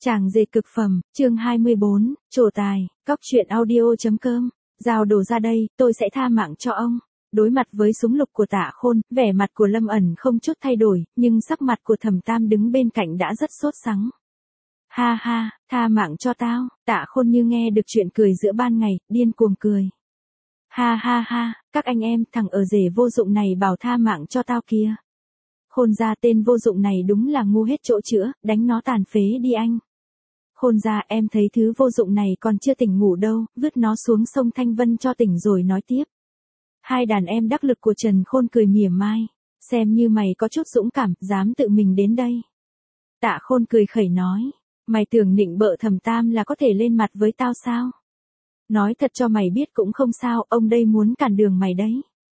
Chàng dệt cực phẩm, chương 24, trổ tài, cóc truyện audio.com, giao đồ ra đây, tôi sẽ tha mạng cho ông. Đối mặt với súng lục của Tạ Khôn, vẻ mặt của Lâm ẩn không chút thay đổi, nhưng sắc mặt của Thẩm Tam đứng bên cạnh đã rất sốt sắng. Ha ha, tha mạng cho tao, Tạ Khôn như nghe được chuyện cười giữa ban ngày, điên cuồng cười. Ha ha ha, các anh em, thằng ở rể vô dụng này bảo tha mạng cho tao kìa. Khôn gia tên vô dụng này đúng là ngu hết chỗ chữa, đánh nó tàn phế đi anh. Khôn gia, em thấy thứ vô dụng này còn chưa tỉnh ngủ đâu, vứt nó xuống sông Thanh Vân cho tỉnh rồi nói tiếp. Hai đàn em đắc lực của Trần Khôn cười mỉa mai, xem như mày có chút dũng cảm, dám tự mình đến đây. Tạ Khôn cười khẩy nói, mày tưởng nịnh bợ Thẩm Tam là có thể lên mặt với tao sao? Nói thật cho mày biết cũng không sao, ông đây muốn cản đường mày đấy.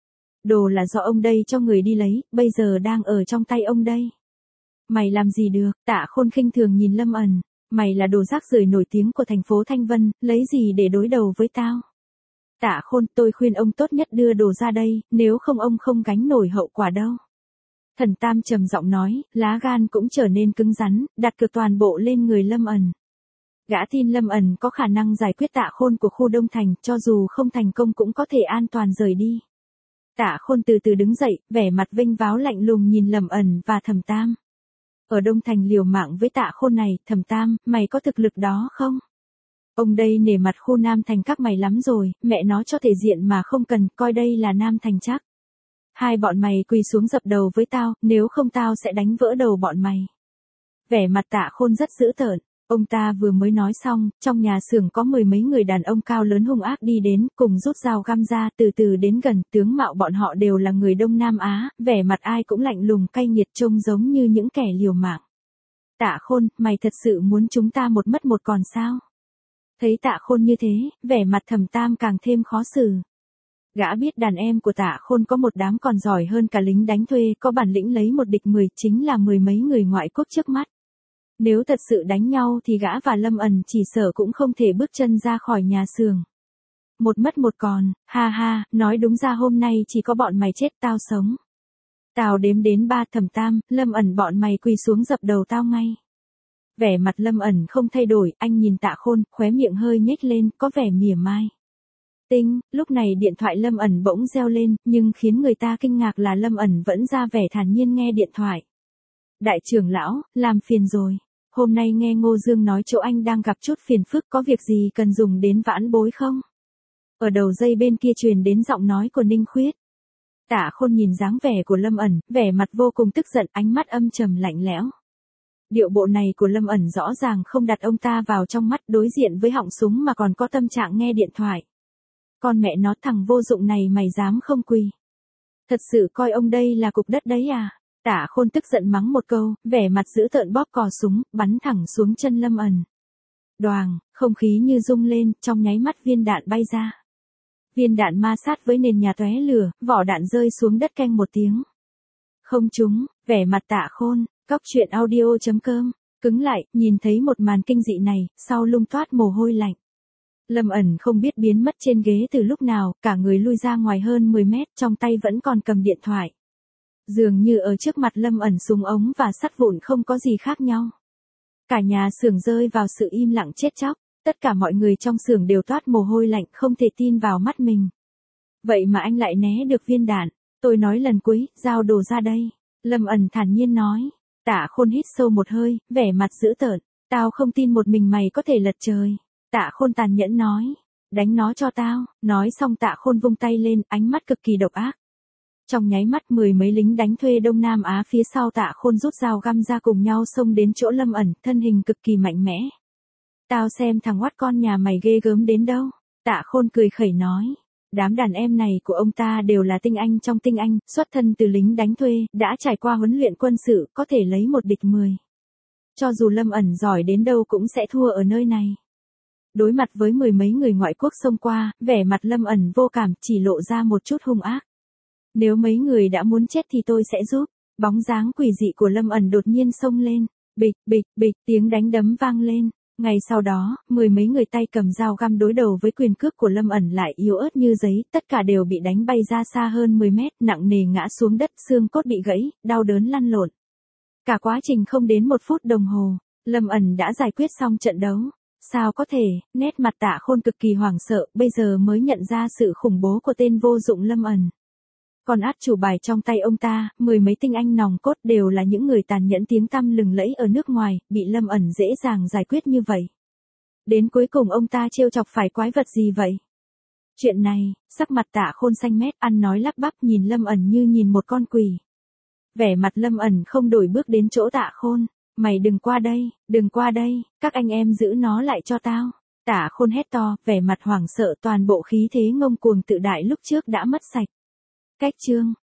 Đồ là do ông đây cho người đi lấy, bây giờ đang ở trong tay ông đây. Mày làm gì được? Tạ Khôn khinh thường nhìn Lâm ẩn, mày là đồ rác rưởi nổi tiếng của thành phố Thanh Vân, lấy gì để đối đầu với tao? Tạ Khôn, tôi khuyên ông tốt nhất đưa đồ ra đây, nếu không ông không gánh nổi hậu quả đâu. Thần Tam trầm giọng nói, lá gan cũng trở nên cứng rắn, đặt cược toàn bộ lên người Lâm ẩn. Gã tin Lâm ẩn có khả năng giải quyết Tạ Khôn của khu Đông Thành, cho dù không thành công cũng có thể an toàn rời đi. Tạ Khôn từ từ đứng dậy, vẻ mặt vênh váo lạnh lùng nhìn Lâm ẩn và Thẩm Tam. Ở Đông Thành liều mạng với Tạ Khôn này, Thẩm Tam, mày có thực lực đó không? Ông đây nể mặt khu Nam Thành các mày lắm rồi, mẹ nó cho thể diện mà không cần, coi đây là Nam Thành chắc. Hai bọn mày quỳ xuống dập đầu với tao, nếu không tao sẽ đánh vỡ đầu bọn mày. Vẻ mặt Tạ Khôn rất dữ tợn. Ông ta vừa mới nói xong, trong nhà xưởng có mười mấy người đàn ông cao lớn hung ác đi đến, cùng rút dao găm ra, từ từ đến gần, tướng mạo bọn họ đều là người Đông Nam Á, vẻ mặt ai cũng lạnh lùng cay nghiệt trông giống như những kẻ liều mạng. Tạ Khôn, mày thật sự muốn chúng ta một mất một còn sao? Thấy Tạ Khôn như thế, vẻ mặt Thẩm Tam càng thêm khó xử. Gã biết đàn em của Tạ Khôn có một đám còn giỏi hơn cả lính đánh thuê, có bản lĩnh lấy một địch 10, chính là mười mấy người ngoại quốc trước mắt. Nếu thật sự đánh nhau thì gã và Lâm ẩn chỉ sợ cũng không thể bước chân ra khỏi nhà xưởng. Một mất một còn, ha ha, nói đúng ra hôm nay chỉ có bọn mày chết tao sống. Tao đếm đến 3, Thẩm Tam, Lâm ẩn bọn mày quỳ xuống dập đầu tao ngay. Vẻ mặt Lâm ẩn không thay đổi, anh nhìn Tạ Khôn, khóe miệng hơi nhếch lên, có vẻ mỉa mai. Tinh, lúc này điện thoại Lâm ẩn bỗng reo lên, nhưng khiến người ta kinh ngạc là Lâm ẩn vẫn ra vẻ thản nhiên nghe điện thoại. Đại trưởng lão, làm phiền rồi. Hôm nay nghe Ngô Dương nói chỗ anh đang gặp chút phiền phức, có việc gì cần dùng đến vãn bối không? Ở đầu dây bên kia truyền đến giọng nói của Ninh Khuyết. Tạ Khôn nhìn dáng vẻ của Lâm ẩn, vẻ mặt vô cùng tức giận, ánh mắt âm trầm lạnh lẽo. Điệu bộ này của Lâm ẩn rõ ràng không đặt ông ta vào trong mắt, đối diện với họng súng mà còn có tâm trạng nghe điện thoại. Con mẹ nó, thằng vô dụng này mày dám không quỳ? Thật sự coi ông đây là cục đất đấy à? Tạ Khôn tức giận mắng một câu, vẻ mặt dữ tợn bóp cò súng, bắn thẳng xuống chân Lâm ẩn. Đoàng, không khí như rung lên, trong nháy mắt viên đạn bay ra. Viên đạn ma sát với nền nhà tóe lửa, vỏ đạn rơi xuống đất keng một tiếng. Không trúng, vẻ mặt Tạ Khôn, cóc truyện audio.com, cứng lại, nhìn thấy một màn kinh dị này, sau lưng toát mồ hôi lạnh. Lâm ẩn không biết biến mất trên ghế từ lúc nào, cả người lui ra ngoài hơn 10 mét, trong tay vẫn còn cầm điện thoại. Dường như ở trước mặt Lâm ẩn súng ống và sắt vụn không có gì khác nhau. Cả nhà xưởng rơi vào sự im lặng chết chóc, tất cả mọi người trong xưởng đều toát mồ hôi lạnh, không thể tin vào mắt mình. Vậy mà anh lại né được viên đạn, tôi nói lần cuối, giao đồ ra đây. Lâm ẩn thản nhiên nói. Tạ Khôn hít sâu một hơi, vẻ mặt dữ tợn, tao không tin một mình mày có thể lật trời. Tạ Khôn tàn nhẫn nói, đánh nó cho tao, nói xong Tạ Khôn vung tay lên, ánh mắt cực kỳ độc ác. Trong nháy mắt mười mấy lính đánh thuê Đông Nam Á phía sau Tạ Khôn rút dao găm ra cùng nhau xông đến chỗ Lâm ẩn, thân hình cực kỳ mạnh mẽ. Tao xem thằng oát con nhà mày ghê gớm đến đâu. Tạ Khôn cười khẩy nói, đám đàn em này của ông ta đều là tinh anh trong tinh anh, xuất thân từ lính đánh thuê, đã trải qua huấn luyện quân sự, có thể lấy một địch 10. Cho dù Lâm ẩn giỏi đến đâu cũng sẽ thua ở nơi này. Đối mặt với mười mấy người ngoại quốc xông qua, vẻ mặt Lâm ẩn vô cảm, chỉ lộ ra một chút hung ác. Nếu mấy người đã muốn chết thì tôi sẽ giúp. Bóng dáng quỷ dị của Lâm ẩn đột nhiên xông lên. Bịch, bịch, bịch, tiếng đánh đấm vang lên. Ngay sau đó, mười mấy người tay cầm dao găm đối đầu với quyền cước của Lâm ẩn lại yếu ớt như giấy, tất cả đều bị đánh bay ra xa hơn 10 mét, nặng nề ngã xuống đất, xương cốt bị gãy, đau đớn lăn lộn. Cả quá trình không đến 1 phút đồng hồ, Lâm ẩn đã giải quyết xong trận đấu. Sao có thể, nét mặt Tạ Khôn cực kỳ hoảng sợ, bây giờ mới nhận ra sự khủng bố của tên vô dụng Lâm ẩn. Còn át chủ bài trong tay ông ta, 10 mấy tinh anh nòng cốt đều là những người tàn nhẫn tiếng tăm lừng lẫy ở nước ngoài, bị Lâm ẩn dễ dàng giải quyết như vậy. Đến cuối cùng ông ta trêu chọc phải quái vật gì vậy? Chuyện này, sắc mặt Tạ Khôn xanh mét, ăn nói lắp bắp nhìn Lâm ẩn như nhìn một con quỷ. Vẻ mặt Lâm ẩn không đổi bước đến chỗ Tạ Khôn. Mày đừng qua đây, các anh em giữ nó lại cho tao. Tạ Khôn hét to, vẻ mặt hoảng sợ, toàn bộ khí thế ngông cuồng tự đại lúc trước đã mất sạch. Cách chương